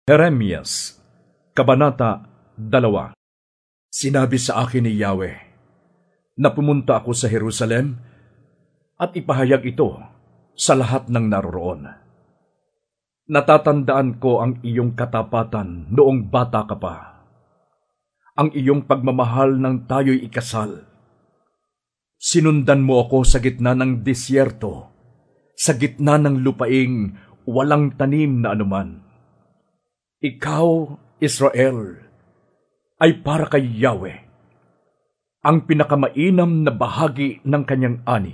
Jeremias, Kabanata 2. Sinabi sa akin ni Yahweh na pumunta ako sa Jerusalem at ipahayag ito sa lahat ng naroroon. Natatandaan ko ang iyong katapatan noong bata ka pa, ang iyong pagmamahal ng tayo'y ikasal. Sinundan mo ako sa gitna ng disyerto, sa gitna ng lupaing walang tanim na anuman. Ikaw, Israel, ay para kay Yahweh, ang pinakamainam na bahagi ng kanyang ani.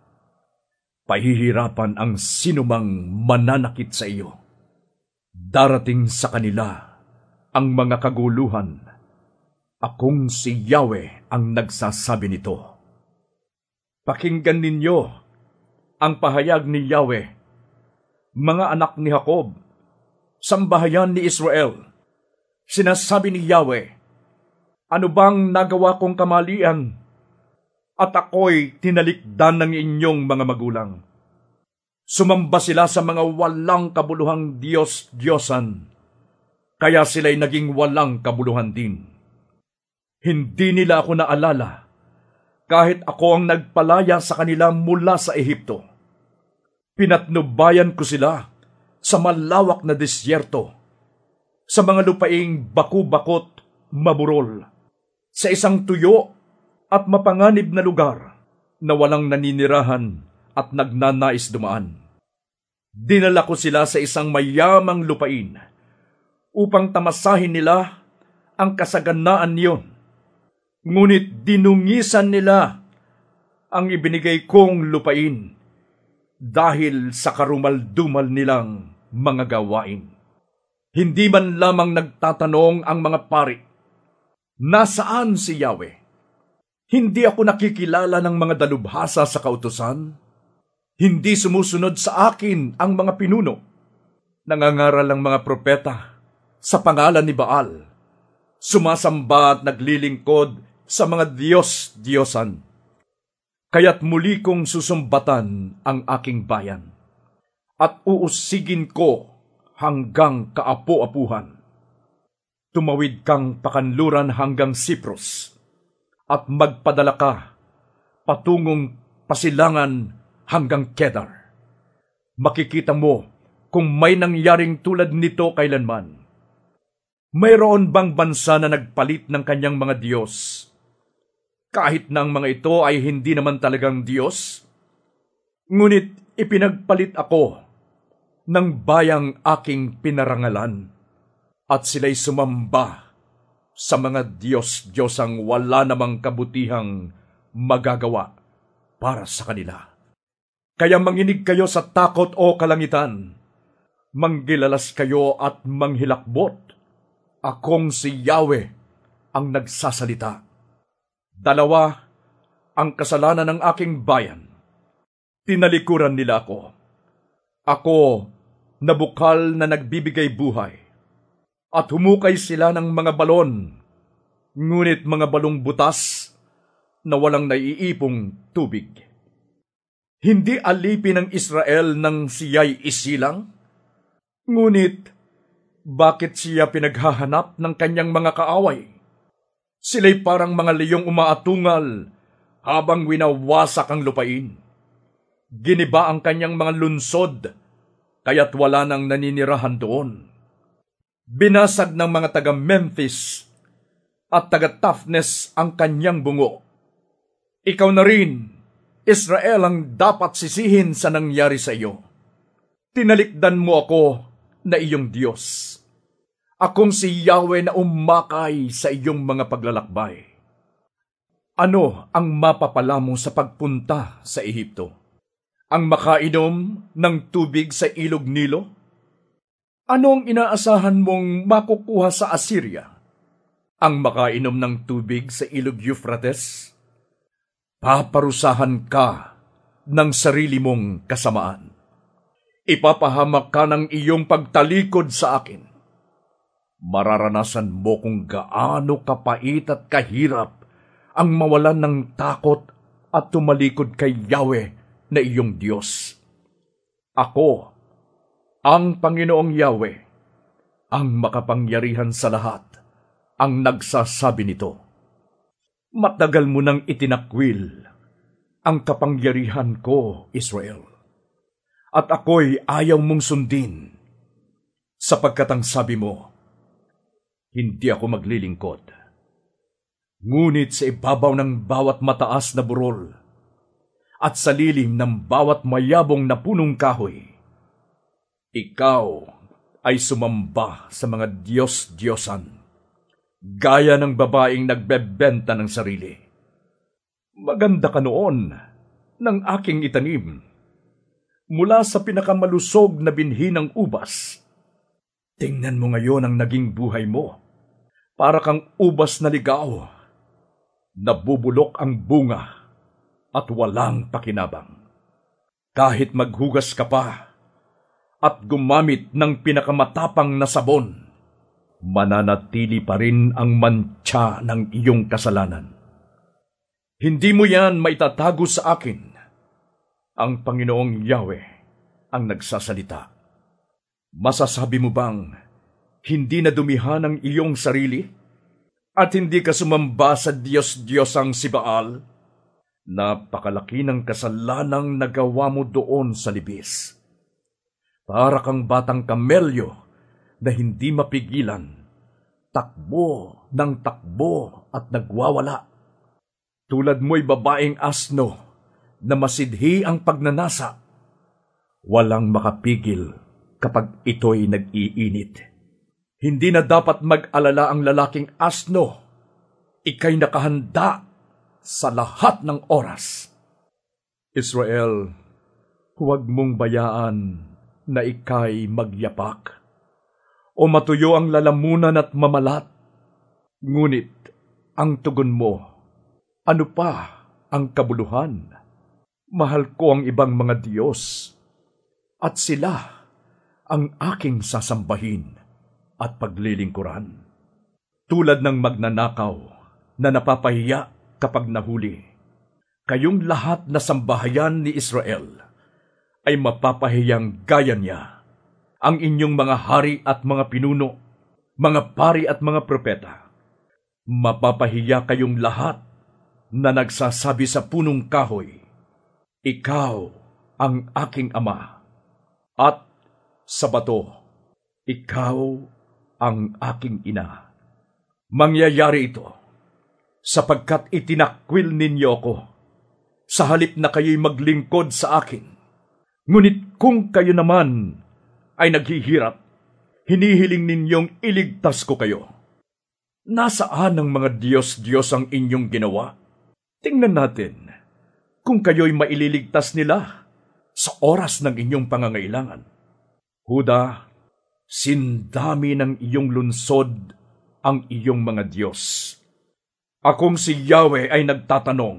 Pahihirapan ang sinumang mananakit sa iyo. Darating sa kanila ang mga kaguluhan. Akong si Yahweh ang nagsasabi nito. Pakinggan ninyo ang pahayag ni Yahweh, mga anak ni Jacob, sambahayan ni Israel. Sinasabi ni Yahweh, ano bang nagawa kong kamalian? At ako'y tinalikdan ng inyong mga magulang. Sumamba sila sa mga walang kabuluhang Diyos-Diyosan, kaya sila'y naging walang kabuluhan din. Hindi nila ako naalala, kahit ako ang nagpalaya sa kanila mula sa Ehipto. Pinatnubayan ko sila sa malawak na disyerto, sa mga lupaing baku-bakot, maburol, sa isang tuyo at mapanganib na lugar na walang naninirahan at nagnanais dumaan. Dinala ko sila sa isang mayamang lupain upang tamasahin nila ang kasaganaan niyon. Ngunit dinungisan nila ang ibinigay kong lupain dahil sa karumal-dumal nilang mga gawain. Hindi man lamang nagtatanong ang mga pari, nasaan si Yahweh? Hindi ako nakikilala ng mga dalubhasa sa kautusan. Hindi sumusunod sa akin ang mga pinuno. Nangangaral ang mga propeta sa pangalan ni Baal. Sumasamba at naglilingkod sa mga Diyos-Diyosan. Kaya't muli kong susumbatan ang aking bayan at uusigin ko hanggang kaapu-apuhan. Tumawid kang pakanluran hanggang Cyprus at magpadala ka patungong Pasilangan hanggang Kedar. Makikita mo kung may nangyaring tulad nito kailanman. Mayroon bang bansa na nagpalit ng kanyang mga Diyos, kahit na ang mga ito ay hindi naman talagang Diyos? Ngunit ipinagpalit ako ng bayang aking pinarangalan, at sila'y sumamba sa mga Diyos-Diyosang wala namang kabutihang magagawa para sa kanila. Kaya manginig kayo sa takot o kalangitan, manggilalas kayo at manghilakbot. Akong si Yahweh ang nagsasalita. 2, ang kasalanan ng aking bayan. Tinalikuran nila ako. Ako, na bukal na nagbibigay buhay. At humukay sila ng mga balon, ngunit mga balong butas na walang naiipong tubig. Hindi alipin ng Israel nang siya'y isilang? Ngunit, bakit siya pinaghahanap ng kanyang mga kaaway? Sila'y parang mga leyong umaatungal habang winawasak ang lupain. Giniba ang kanyang mga lunsod, kaya't wala nang naninirahan doon. Binasag ng mga taga-Memphis at taga-Taphnes ang kanyang bungo. Ikaw na rin, Israel, ang dapat sisihin sa nangyari sa iyo. Tinalikdan mo ako na iyong Diyos. Akong si Yahweh na umakay sa iyong mga paglalakbay. Ano ang mapapala mo sa pagpunta sa Ehipto? Ang makainom ng tubig sa ilog Nilo? Ano ang inaasahan mong makukuha sa Assyria? Ang makainom ng tubig sa ilog Euphrates? Paparusahan ka ng sarili mong kasamaan. Ipapahamak ka ng iyong pagtalikod sa akin. Mararanasan mo kung gaano kapait at kahirap ang mawalan ng takot at tumalikod kay Yahweh na iyong Diyos. Ako, ang Panginoong Yahweh, Ang makapangyarihan sa lahat ang nagsasabi nito. Matagal mo nang itinakwil ang kapangyarihan ko, Israel. At ako'y ayaw mong sundin, sapagkat ang sabi mo, hindi ako maglilingkod. Ngunit sa ibabaw ng bawat mataas na burol at sa lilim ng bawat mayabong na punong kahoy, ikaw ay sumamba sa mga Diyos-Diyosan, gaya ng babaeng nagbebenta ng sarili. Maganda ka noon ng aking itanim, mula sa pinakamalusog na binhi ng ubas. Tingnan mo ngayon ang naging buhay mo, para kang ubas na ligaw, nabubulok ang bunga at walang pakinabang. Kahit maghugas ka pa at gumamit ng pinakamatapang na sabon, mananatili pa rin ang mantsa ng iyong kasalanan. Hindi mo yan maitatago sa akin. Ang Panginoong Yahweh ang nagsasalita. Masasabi mo bang hindi na dumihan ang iyong sarili at hindi ka sumamba sa Diyos-Diyosang si Baal? Napakalaki ng kasalanang nagawa mo doon sa libis. Para kang batang kamelyo na hindi mapigilan, takbo ng takbo at nagwawala. Tulad mo'y babaeng asno na masidhi ang pagnanasa. Walang makapigil kapag ito'y nag-iinit. Hindi na dapat mag-alala ang lalaking asno. Ika'y nakahanda sa lahat ng oras. Israel, huwag mong bayaan na ika'y magyapak o matuyo ang lalamunan at mamalat. Ngunit ang tugon mo, ano pa ang kabuluhan? Mahal ko ang ibang mga Diyos at sila ang aking sasambahin at paglilingkuran. Tulad ng magnanakaw na napapahiya kapag nahuli, kayong lahat na sambahayan ni Israel ay mapapahiyang gaya niya. Ang inyong mga hari at mga pinuno, mga pari at mga propeta, mapapahiya kayong lahat na nagsasabi sa punong kahoy, ikaw ang aking ama, at sa bato, ikaw ang aking ina. Mangyayari ito sapagkat itinakwil ninyo ako, sa halip na kayo'y maglingkod sa akin. Ngunit kung kayo naman ay naghihirap, hinihiling ninyong iligtas ko kayo. Nasaan ang mga Diyos-Diyos ang inyong ginawa? Tingnan natin kung kayo'y maililigtas nila sa oras ng inyong pangangailangan. Huda, sindami ng iyong lunsod ang iyong mga Diyos. Akong si Yahweh ay nagtatanong,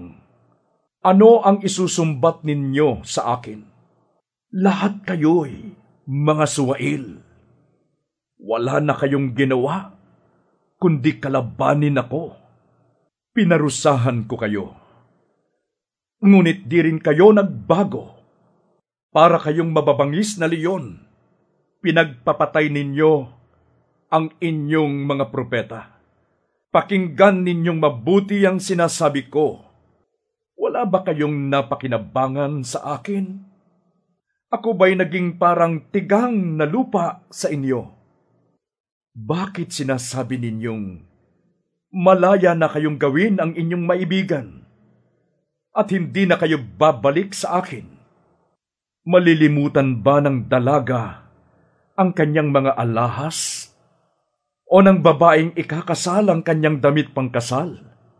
ano ang isusumbat ninyo sa akin? Lahat kayo'y mga suwail. Wala na kayong ginawa, kundi kalabanin ako. Pinarusahan ko kayo. Ngunit di rin kayo nagbago. Para kayong mababangis na leon, pinagpapatay ninyo ang inyong mga propeta. Pakinggan ninyong mabuti ang sinasabi ko. Wala ba kayong napakinabangan sa akin? Ako ba'y naging parang tigang na lupa sa inyo? Bakit sinasabi ninyong malaya na kayong gawin ang inyong maibigan at hindi na kayo babalik sa akin? Malilimutan ba ng dalaga ang kanyang mga alahas o ng babaeng ikakasal ang kanyang damit pangkasal?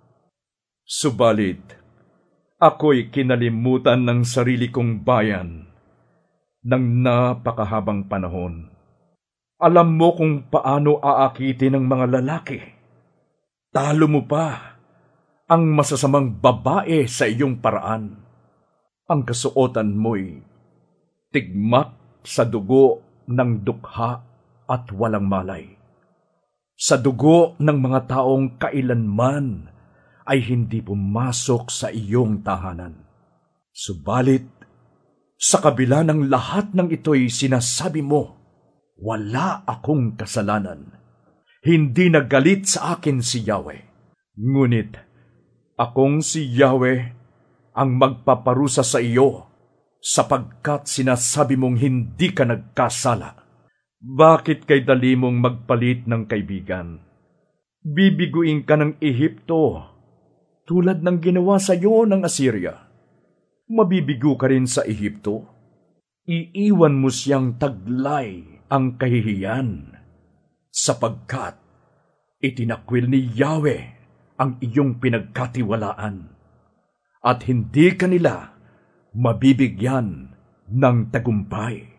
Subalit, ako'y kinalimutan ng sarili kong bayan ng napakahabang panahon. Alam mo kung paano aakitin ng mga lalaki. Talo mo pa ang masasamang babae sa iyong paraan. Ang kasuotan mo'y tigmak sa dugo ng dukha at walang malay. Sa dugo ng mga taong kailanman ay hindi pumasok sa iyong tahanan. Subalit, sa kabila ng lahat ng ito'y sinasabi mo, Wala akong kasalanan. Hindi nagalit sa akin si Yahweh. Ngunit akong si Yahweh ang magpaparusa sa iyo sapagkat sinasabi mong hindi ka nagkasala. Bakit kay dali mong magpalit ng kaibigan? Bibiguin ka ng Ehipto tulad ng ginawa sa iyo ng Assyria. Mabibigo ka rin sa Ehipto. Iiwan mo siyang taglay ang kahihiyan, sapagkat itinakwil ni Yahweh ang iyong pinagkatiwalaan, at hindi kanila mabibigyan ng tagumpay.